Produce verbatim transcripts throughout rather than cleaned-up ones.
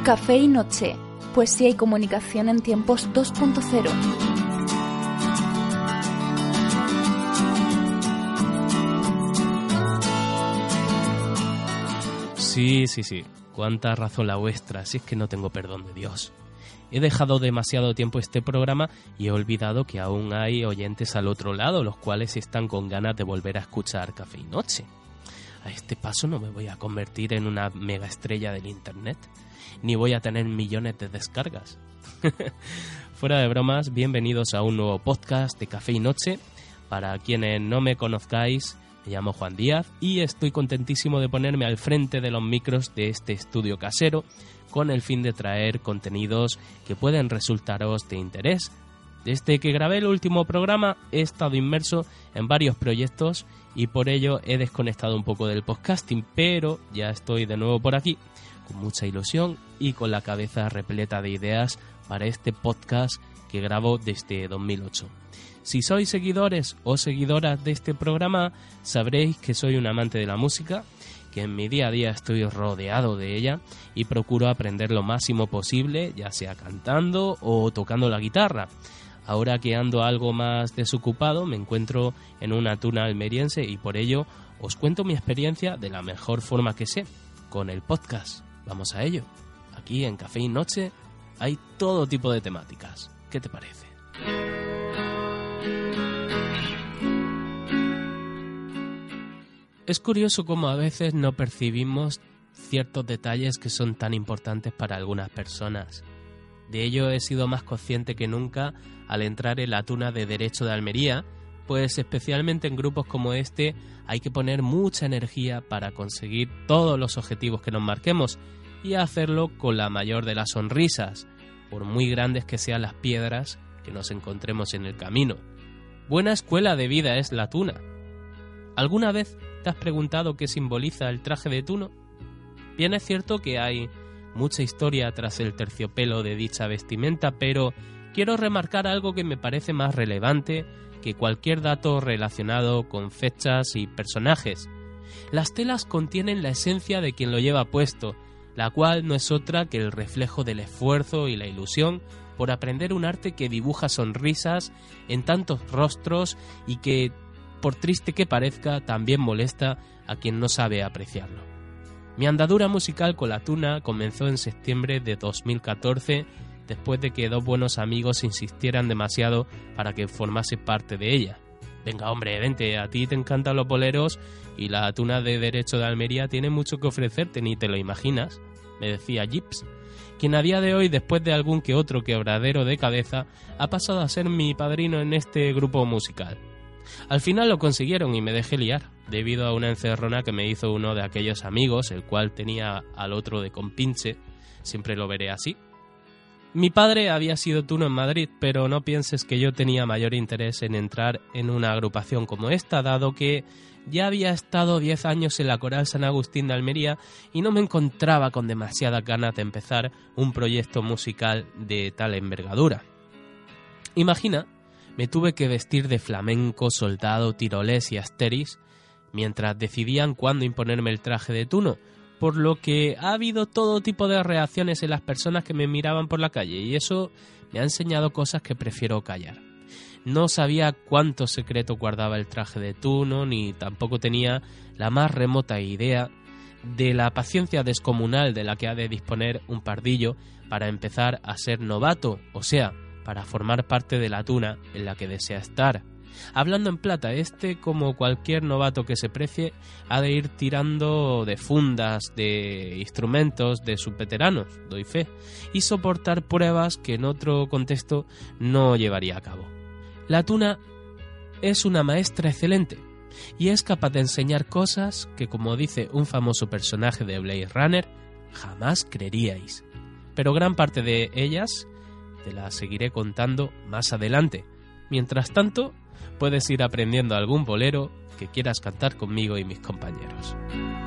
Café y Noche, poesía y comunicación en tiempos dos punto cero. Sí, sí, sí. Cuánta razón la vuestra, si es que no tengo perdón de Dios. He dejado demasiado tiempo este programa y he olvidado que aún hay oyentes al otro lado, los cuales están con ganas de volver a escuchar Café y Noche. A este paso no me voy a convertir en una mega estrella del internet, ni voy a tener millones de descargas. Fuera de bromas, bienvenidos a un nuevo podcast de Café y Noche. Para quienes no me conozcáis, me llamo Juan Díaz y estoy contentísimo de ponerme al frente de los micros de este estudio casero con el fin de traer contenidos que pueden resultaros de interés. Desde que grabé el último programa he estado inmerso en varios proyectos y por ello he desconectado un poco del podcasting, pero ya estoy de nuevo por aquí con mucha ilusión y con la cabeza repleta de ideas para este podcast que grabo desde dos mil ocho. Si sois seguidores o seguidoras de este programa, sabréis que soy un amante de la música, que en mi día a día estoy rodeado de ella y procuro aprender lo máximo posible, ya sea cantando o tocando la guitarra. Ahora que ando algo más desocupado, me encuentro en una tuna almeriense y por ello os cuento mi experiencia de la mejor forma que sé, con el podcast. Vamos a ello. Aquí en Café y Noche hay todo tipo de temáticas. ¿Qué te parece? Es curioso cómo a veces no percibimos ciertos detalles que son tan importantes para algunas personas. De ello he sido más consciente que nunca al entrar en la tuna de Derecho de Almería, pues especialmente en grupos como este hay que poner mucha energía para conseguir todos los objetivos que nos marquemos y hacerlo con la mayor de las sonrisas, por muy grandes que sean las piedras que nos encontremos en el camino. Buena escuela de vida es la tuna. ¿Alguna vez te has preguntado qué simboliza el traje de tuno? Bien es cierto que hay mucha historia tras el terciopelo de dicha vestimenta, pero quiero remarcar algo que me parece más relevante que cualquier dato relacionado con fechas y personajes. Las telas contienen la esencia de quien lo lleva puesto, la cual no es otra que el reflejo del esfuerzo y la ilusión por aprender un arte que dibuja sonrisas en tantos rostros y que, por triste que parezca, también molesta a quien no sabe apreciarlo. Mi andadura musical con la tuna comenzó en septiembre de dos mil catorce, después de que dos buenos amigos insistieran demasiado para que formase parte de ella. Venga hombre, vente, a ti te encantan los boleros y la tuna de Derecho de Almería tiene mucho que ofrecerte, ni te lo imaginas, me decía Gips, quien a día de hoy, después de algún que otro quebradero de cabeza, ha pasado a ser mi padrino en este grupo musical. Al final lo consiguieron y me dejé liar, debido a una encerrona que me hizo uno de aquellos amigos, el cual tenía al otro de compinche, siempre lo veré así. Mi padre había sido tuno en Madrid, pero no pienses que yo tenía mayor interés en entrar en una agrupación como esta, dado que ya había estado diez años en la Coral San Agustín de Almería y no me encontraba con demasiadas ganas de empezar un proyecto musical de tal envergadura. Imagina, me tuve que vestir de flamenco, soldado, tirolés y asteris mientras decidían cuándo imponerme el traje de tuno, por lo que ha habido todo tipo de reacciones en las personas que me miraban por la calle y eso me ha enseñado cosas que prefiero callar. No sabía cuánto secreto guardaba el traje de tuno, ni tampoco tenía la más remota idea de la paciencia descomunal de la que ha de disponer un pardillo para empezar a ser novato, o sea, para formar parte de la tuna en la que desea estar. Hablando en plata, este, como cualquier novato que se precie, ha de ir tirando de fundas, de instrumentos de sus veteranos, doy fe, y soportar pruebas que en otro contexto no llevaría a cabo. La tuna es una maestra excelente y es capaz de enseñar cosas que, como dice un famoso personaje de Blade Runner, jamás creeríais. Pero gran parte de ellas te las seguiré contando más adelante. Mientras tanto, puedes ir aprendiendo algún bolero que quieras cantar conmigo y mis compañeros.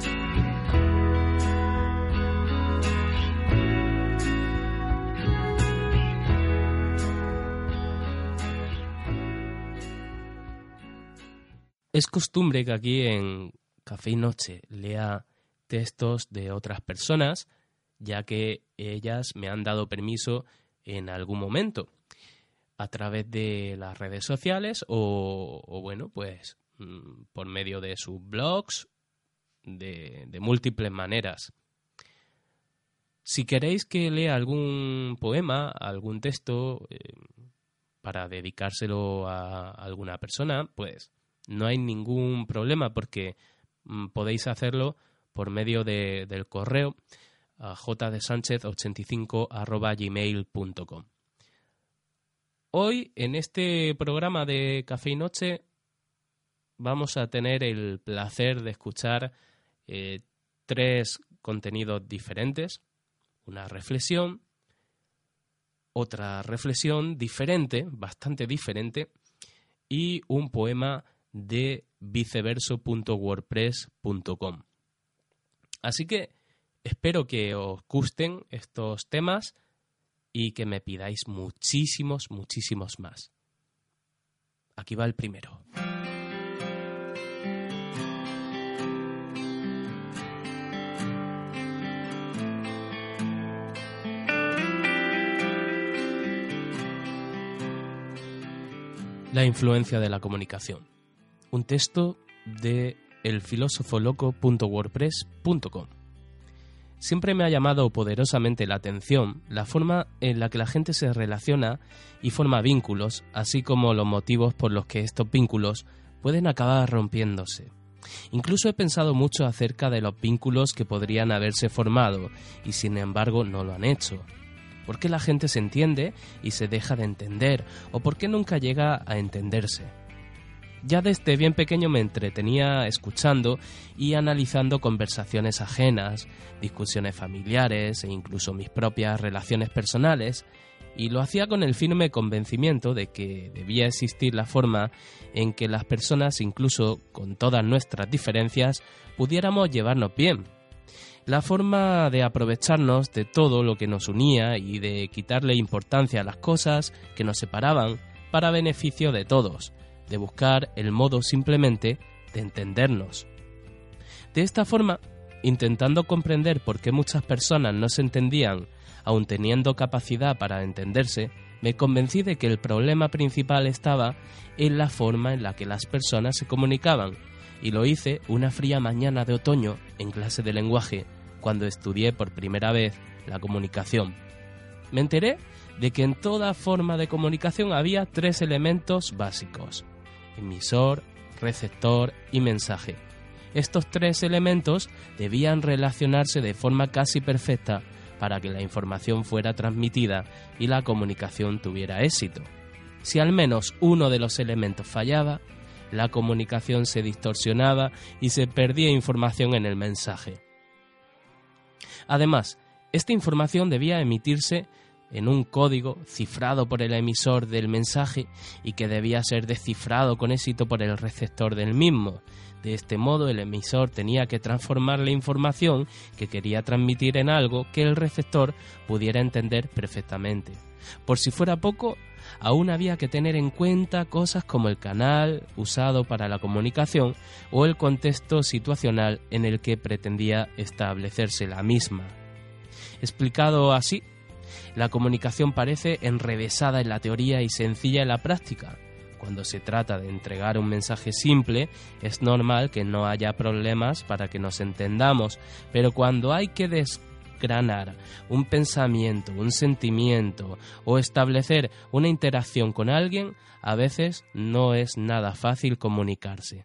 Es costumbre que aquí en Café y Noche lea textos de otras personas ya que ellas me han dado permiso en algún momento, a través de las redes sociales o, o bueno, pues por medio de sus blogs, de, de múltiples maneras. Si queréis que lea algún poema, algún texto eh, para dedicárselo a alguna persona, pues no hay ningún problema, porque mm, podéis hacerlo por medio de, del correo a j d sánchez ochenta y cinco arroba gmail punto com. Hoy, en este programa de Café y Noche, vamos a tener el placer de escuchar eh, tres contenidos diferentes. Una reflexión, otra reflexión diferente, bastante diferente, y un poema de viceverso punto wordpress punto com. Así que espero que os gusten estos temas y que me pidáis muchísimos, muchísimos más. Aquí va el primero. La influencia de la comunicación. Un texto de el filósofo loco punto wordpress punto com. Siempre me ha llamado poderosamente la atención la forma en la que la gente se relaciona y forma vínculos, así como los motivos por los que estos vínculos pueden acabar rompiéndose. Incluso he pensado mucho acerca de los vínculos que podrían haberse formado y sin embargo no lo han hecho. ¿Por qué la gente se entiende y se deja de entender? ¿O por qué nunca llega a entenderse? Ya desde bien pequeño me entretenía escuchando y analizando conversaciones ajenas, discusiones familiares e incluso mis propias relaciones personales, y lo hacía con el firme convencimiento de que debía existir la forma en que las personas, incluso con todas nuestras diferencias, pudiéramos llevarnos bien. La forma de aprovecharnos de todo lo que nos unía y de quitarle importancia a las cosas que nos separaban para beneficio de todos, de buscar el modo simplemente de entendernos. De esta forma, intentando comprender por qué muchas personas no se entendían, aun teniendo capacidad para entenderse, me convencí de que el problema principal estaba en la forma en la que las personas se comunicaban, y lo hice una fría mañana de otoño en clase de lenguaje, cuando estudié por primera vez la comunicación. Me enteré de que en toda forma de comunicación había tres elementos básicos: emisor, receptor y mensaje. Estos tres elementos debían relacionarse de forma casi perfecta para que la información fuera transmitida y la comunicación tuviera éxito. Si al menos uno de los elementos fallaba, la comunicación se distorsionaba y se perdía información en el mensaje. Además, esta información debía emitirse en un código cifrado por el emisor del mensaje y que debía ser descifrado con éxito por el receptor del mismo. De este modo, el emisor tenía que transformar la información que quería transmitir en algo que el receptor pudiera entender perfectamente. Por si fuera poco, aún había que tener en cuenta cosas como el canal usado para la comunicación o el contexto situacional en el que pretendía establecerse la misma. Explicado así, la comunicación parece enrevesada en la teoría y sencilla en la práctica. Cuando se trata de entregar un mensaje simple, es normal que no haya problemas para que nos entendamos, pero cuando hay que desgranar un pensamiento, un sentimiento o establecer una interacción con alguien, a veces no es nada fácil comunicarse.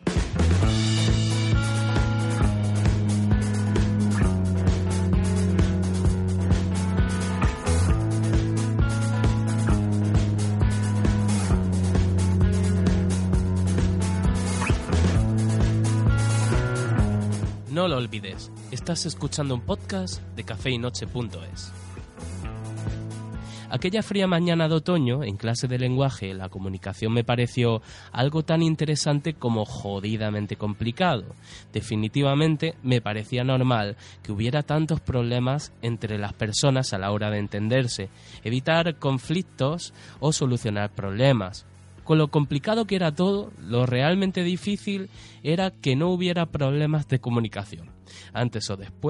No lo olvides, estás escuchando un podcast de café y noche punto es. Aquella fría mañana de otoño, en clase de lenguaje, la comunicación me pareció algo tan interesante como jodidamente complicado. Definitivamente me parecía normal que hubiera tantos problemas entre las personas a la hora de entenderse, evitar conflictos o solucionar problemas. Con lo complicado que era todo, lo realmente difícil era que no hubiera problemas de comunicación. Antes o después,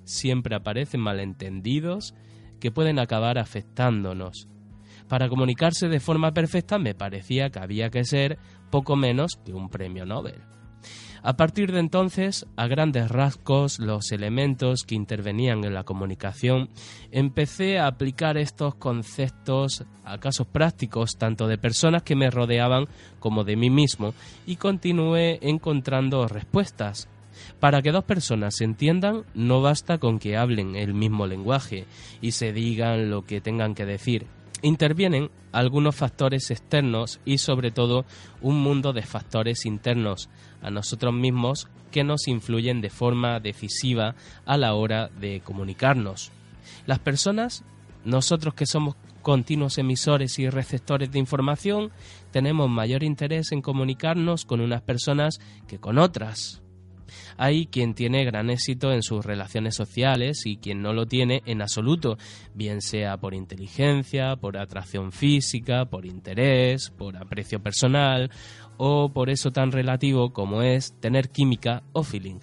siempre aparecen malentendidos que pueden acabar afectándonos. Para comunicarse de forma perfecta me parecía que había que ser poco menos que un premio Nobel. A partir de entonces, a grandes rasgos, los elementos que intervenían en la comunicación, empecé a aplicar estos conceptos a casos prácticos, tanto de personas que me rodeaban como de mí mismo, y continué encontrando respuestas. Para que dos personas se entiendan, no basta con que hablen el mismo lenguaje y se digan lo que tengan que decir. Intervienen algunos factores externos y sobre todo un mundo de factores internos a nosotros mismos que nos influyen de forma decisiva a la hora de comunicarnos. Las personas, nosotros que somos continuos emisores y receptores de información, tenemos mayor interés en comunicarnos con unas personas que con otras. Hay quien tiene gran éxito en sus relaciones sociales y quien no lo tiene en absoluto, bien sea por inteligencia, por atracción física, por interés, por aprecio personal o por eso tan relativo como es tener química o feeling.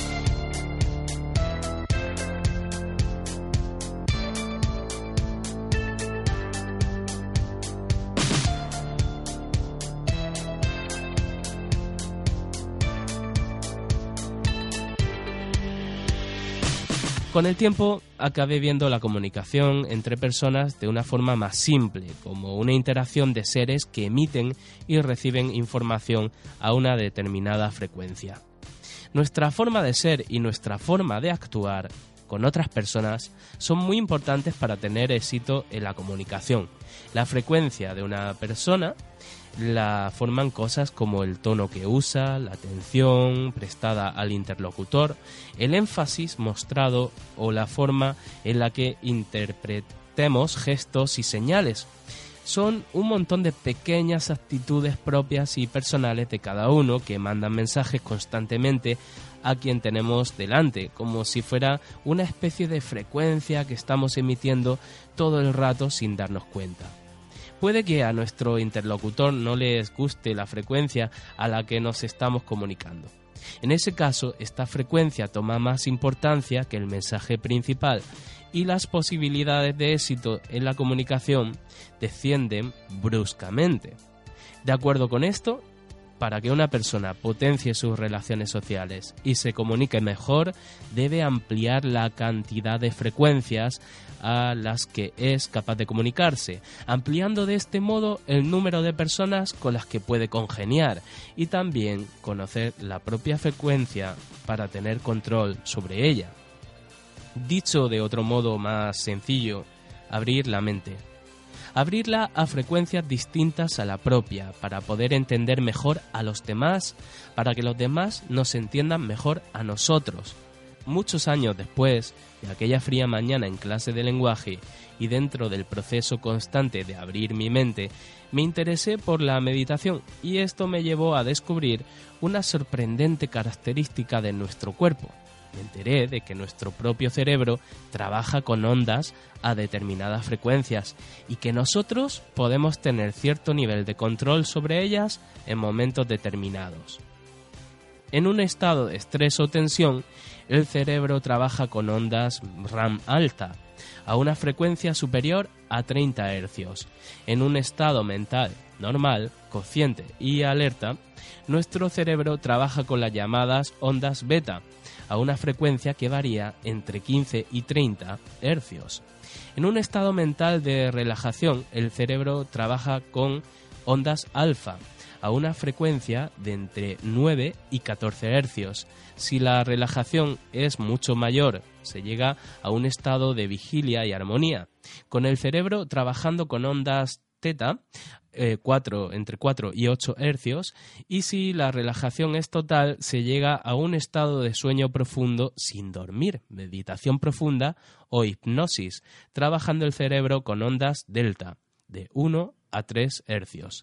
Con el tiempo acabé viendo la comunicación entre personas de una forma más simple, como una interacción de seres que emiten y reciben información a una determinada frecuencia. Nuestra forma de ser y nuestra forma de actuar con otras personas son muy importantes para tener éxito en la comunicación. La frecuencia de una persona la forman cosas como el tono que usa, la atención prestada al interlocutor, el énfasis mostrado o la forma en la que interpretemos gestos y señales. Son un montón de pequeñas actitudes propias y personales de cada uno que mandan mensajes constantemente a quien tenemos delante, como si fuera una especie de frecuencia que estamos emitiendo todo el rato sin darnos cuenta. Puede que a nuestro interlocutor no les guste la frecuencia a la que nos estamos comunicando. En ese caso, esta frecuencia toma más importancia que el mensaje principal y las posibilidades de éxito en la comunicación descienden bruscamente. De acuerdo con esto, para que una persona potencie sus relaciones sociales y se comunique mejor, debe ampliar la cantidad de frecuencias a las que es capaz de comunicarse, ampliando de este modo el número de personas con las que puede congeniar y también conocer la propia frecuencia para tener control sobre ella. Dicho de otro modo más sencillo, abrir la mente. Abrirla a frecuencias distintas a la propia para poder entender mejor a los demás, para que los demás nos entiendan mejor a nosotros. Muchos años después de aquella fría mañana en clase de lenguaje y dentro del proceso constante de abrir mi mente, me interesé por la meditación y esto me llevó a descubrir una sorprendente característica de nuestro cuerpo. Me enteré de que nuestro propio cerebro trabaja con ondas a determinadas frecuencias y que nosotros podemos tener cierto nivel de control sobre ellas en momentos determinados. En un estado de estrés o tensión, el cerebro trabaja con ondas RAM alta, a una frecuencia superior a treinta hercios. En un estado mental normal, consciente y alerta, nuestro cerebro trabaja con las llamadas ondas beta, a una frecuencia que varía entre quince y treinta hercios. En un estado mental de relajación, el cerebro trabaja con ondas alfa, a una frecuencia de entre nueve y catorce hercios. Si la relajación es mucho mayor, se llega a un estado de vigilia y armonía, con el cerebro trabajando con ondas teta, eh, cuatro, entre cuatro y ocho hercios, y si la relajación es total, se llega a un estado de sueño profundo sin dormir, meditación profunda o hipnosis, trabajando el cerebro con ondas delta, de uno a tres hercios.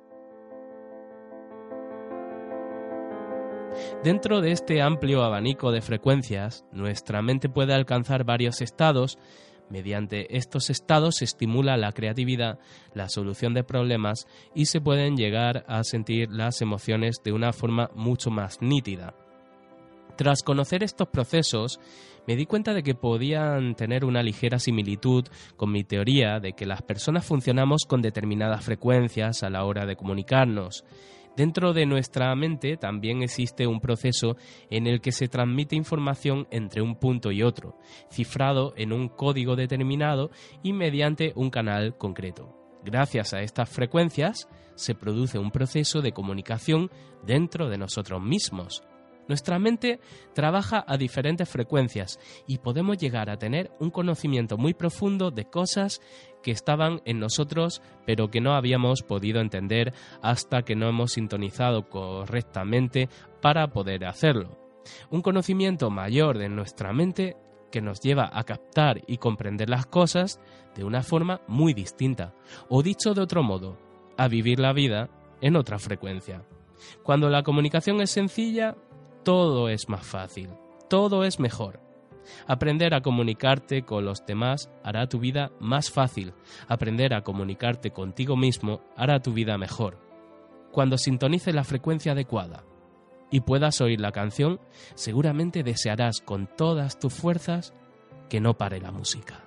Dentro de este amplio abanico de frecuencias, nuestra mente puede alcanzar varios estados. Mediante estos estados se estimula la creatividad, la solución de problemas y se pueden llegar a sentir las emociones de una forma mucho más nítida. Tras conocer estos procesos, me di cuenta de que podían tener una ligera similitud con mi teoría de que las personas funcionamos con determinadas frecuencias a la hora de comunicarnos. Dentro de nuestra mente también existe un proceso en el que se transmite información entre un punto y otro, cifrado en un código determinado y mediante un canal concreto. Gracias a estas frecuencias se produce un proceso de comunicación dentro de nosotros mismos. Nuestra mente trabaja a diferentes frecuencias y podemos llegar a tener un conocimiento muy profundo de cosas que estaban en nosotros pero que no habíamos podido entender hasta que no hemos sintonizado correctamente para poder hacerlo. Un conocimiento mayor de nuestra mente que nos lleva a captar y comprender las cosas de una forma muy distinta, o dicho de otro modo, a vivir la vida en otra frecuencia. Cuando la comunicación es sencilla, todo es más fácil, todo es mejor. Aprender a comunicarte con los demás hará tu vida más fácil. Aprender a comunicarte contigo mismo hará tu vida mejor. Cuando sintonices la frecuencia adecuada y puedas oír la canción, seguramente desearás con todas tus fuerzas que no pare la música.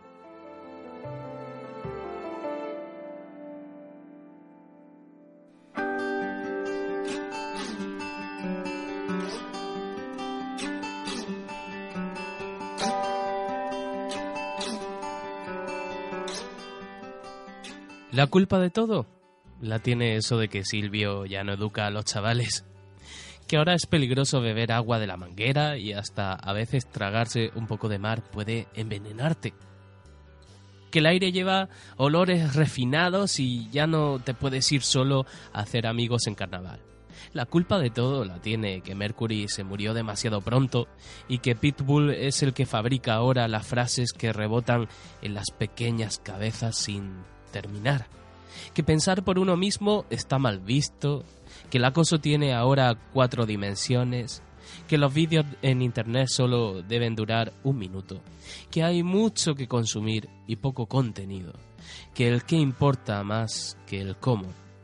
¿La culpa de todo? La tiene eso de que Silvio ya no educa a los chavales. Que ahora es peligroso beber agua de la manguera y hasta a veces tragarse un poco de mar puede envenenarte. Que el aire lleva olores refinados y ya no te puedes ir solo a hacer amigos en carnaval. La culpa de todo la tiene que Mercury se murió demasiado pronto y que Pitbull es el que fabrica ahora las frases que rebotan en las pequeñas cabezas sin terminar. Que pensar por uno mismo está mal visto, que el acoso tiene ahora cuatro dimensiones, que los vídeos en internet solo deben durar un minuto, que hay mucho que consumir y poco contenido, que el qué importa más que el cómo.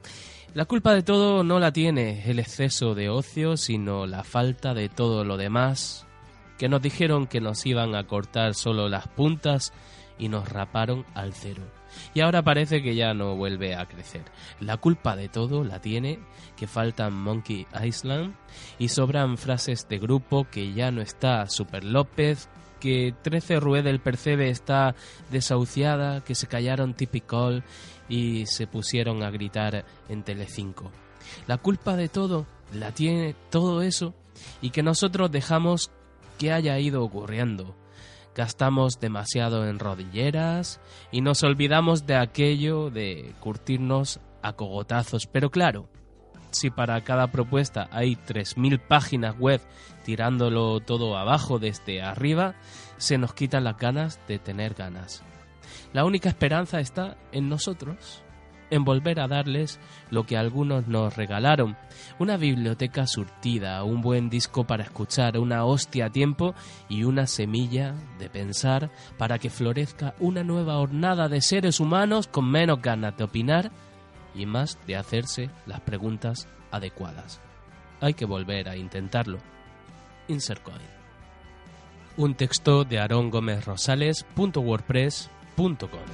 La culpa de todo no la tiene el exceso de ocio, sino la falta de todo lo demás, que nos dijeron que nos iban a cortar solo las puntas y nos raparon al cero. Y ahora parece que ya no vuelve a crecer. La culpa de todo la tiene que faltan Monkey Island y sobran frases de grupo, que ya no está Super López, que trece Rue del Percebe está desahuciada, que se callaron Typical y se pusieron a gritar en Telecinco. La culpa de todo la tiene todo eso y que nosotros dejamos que haya ido ocurriendo. Gastamos demasiado en rodilleras y nos olvidamos de aquello de curtirnos a cogotazos. Pero claro, si para cada propuesta hay tres mil páginas web tirándolo todo abajo desde arriba, se nos quitan las ganas de tener ganas. La única esperanza está en nosotros, en volver a darles lo que algunos nos regalaron, una biblioteca surtida, un buen disco para escuchar, una hostia a tiempo y una semilla de pensar para que florezca una nueva hornada de seres humanos con menos ganas de opinar y más de hacerse las preguntas adecuadas. Hay que volver a intentarlo. Insert coin. Un texto de Aarón Gómez Rosales punto wordpress punto com.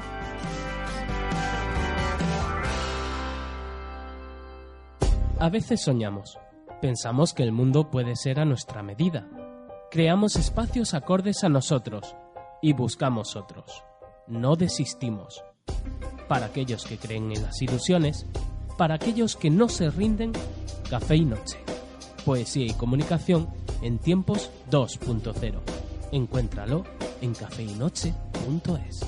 A veces soñamos, pensamos que el mundo puede ser a nuestra medida. Creamos espacios acordes a nosotros y buscamos otros. No desistimos. Para aquellos que creen en las ilusiones, para aquellos que no se rinden, Café y Noche. Poesía y comunicación en tiempos dos punto cero. Encuéntralo en café y noche punto es.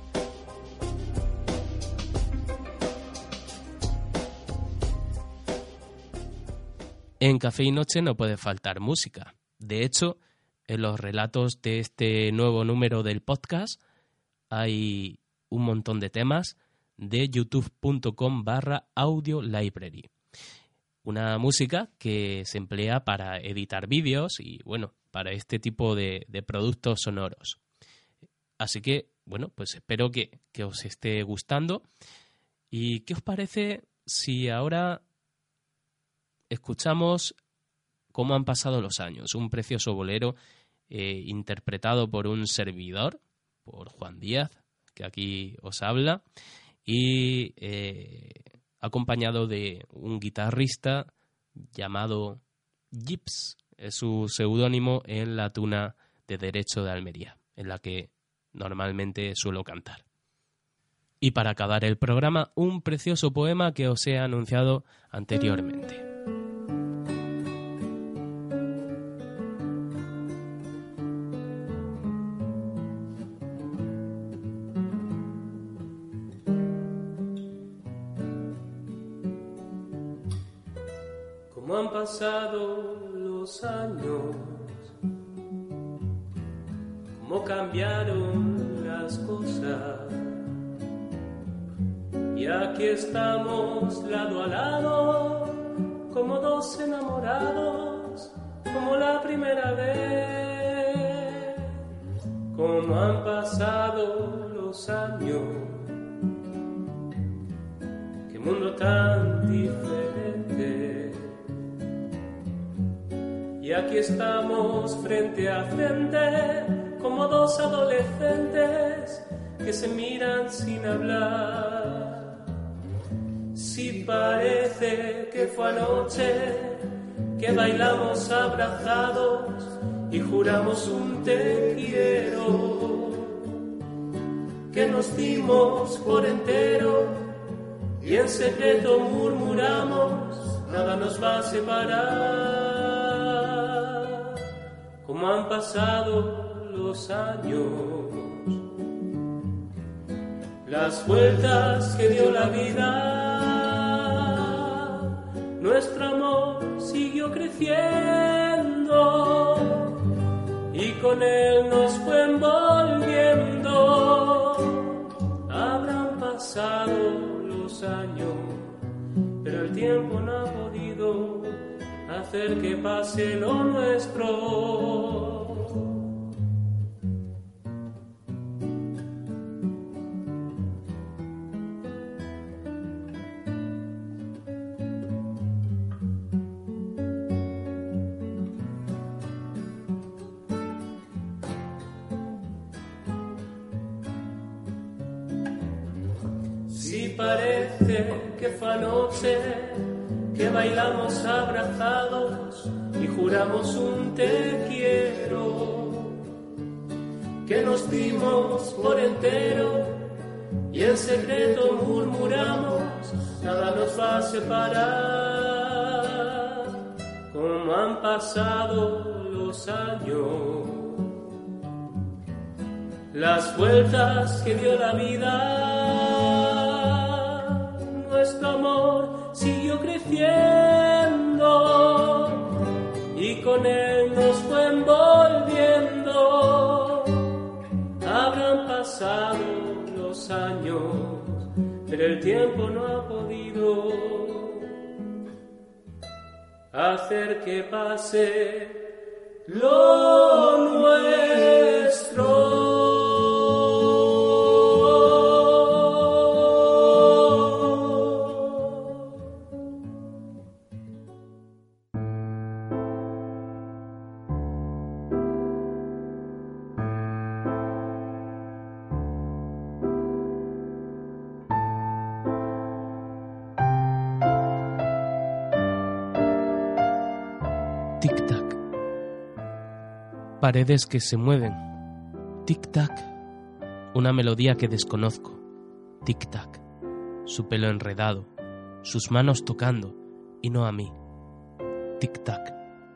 En Café y Noche no puede faltar música. De hecho, en los relatos de este nuevo número del podcast hay un montón de temas de youtube punto com barra audio library. Una música que se emplea para editar vídeos y, bueno, para este tipo de, de productos sonoros. Así que, bueno, pues espero que, que os esté gustando. ¿Y qué os parece si ahora escuchamos Cómo han pasado los años, un precioso bolero eh, interpretado por un servidor, por Juan Díaz, que aquí os habla, y eh, acompañado de un guitarrista llamado Gips, es su seudónimo en la Tuna de Derecho de Almería, en la que normalmente suelo cantar. Y para acabar el programa, un precioso poema que os he anunciado anteriormente. Cómo han pasado los años, cómo cambiaron las cosas, y aquí estamos lado a lado, como dos enamorados, como la primera vez. Cómo han pasado los años, qué mundo tan diferente. Y aquí estamos frente a frente, como dos adolescentes que se miran sin hablar. Si parece que fue anoche que bailamos abrazados y juramos un te quiero, que nos dimos por entero y en secreto murmuramos, nada nos va a separar. Cómo han pasado los años, las vueltas que dio la vida, nuestro amor siguió creciendo y con él nos fue envolviendo. Habrán pasado los años, pero el tiempo no ha podido hacer que pase lo nuestro. Si parece que fue anoche que bailamos abrazados y juramos un te quiero, que nos dimos por entero y en secreto murmuramos, nada nos va a separar. Cómo han pasado los años, las vueltas que dio la vida, nuestro amor siguió creciendo y con él nos fue envolviendo. Habrán pasado los años, pero el tiempo no ha podido hacer que pase lo nuestro. Tic-tac. Paredes que se mueven. Tic-tac. Una melodía que desconozco. Tic-tac. Su pelo enredado. Sus manos tocando. Y no a mí. Tic-tac.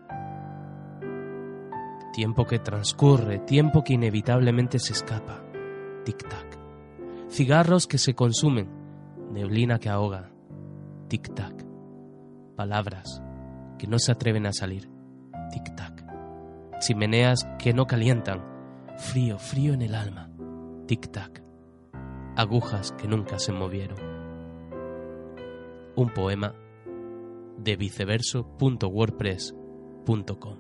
Tiempo que transcurre. Tiempo que inevitablemente se escapa. Tic-tac. Cigarros que se consumen. Neblina que ahoga. Tic-tac. Palabras que no se atreven a salir. Tic-tac. Chimeneas que no calientan. Frío, frío en el alma. Tic-tac. Agujas que nunca se movieron. Un poema de viceverso punto wordpress punto com.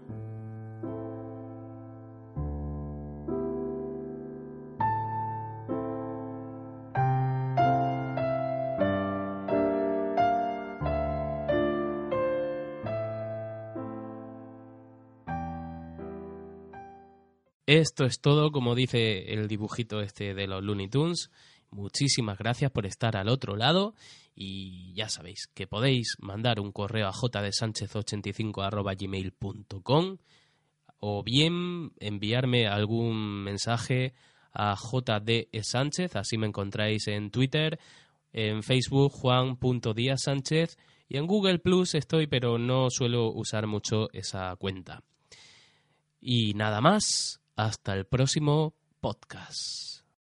Esto es todo, como dice el dibujito este de los Looney Tunes. Muchísimas gracias por estar al otro lado y ya sabéis que podéis mandar un correo a j d sánchez ochenta y cinco arroba gmail punto com o bien enviarme algún mensaje a jdsánchez, así me encontráis en Twitter, en Facebook juan punto díaz sánchez y en Google Plus estoy, pero no suelo usar mucho esa cuenta. Y nada más, hasta el próximo podcast.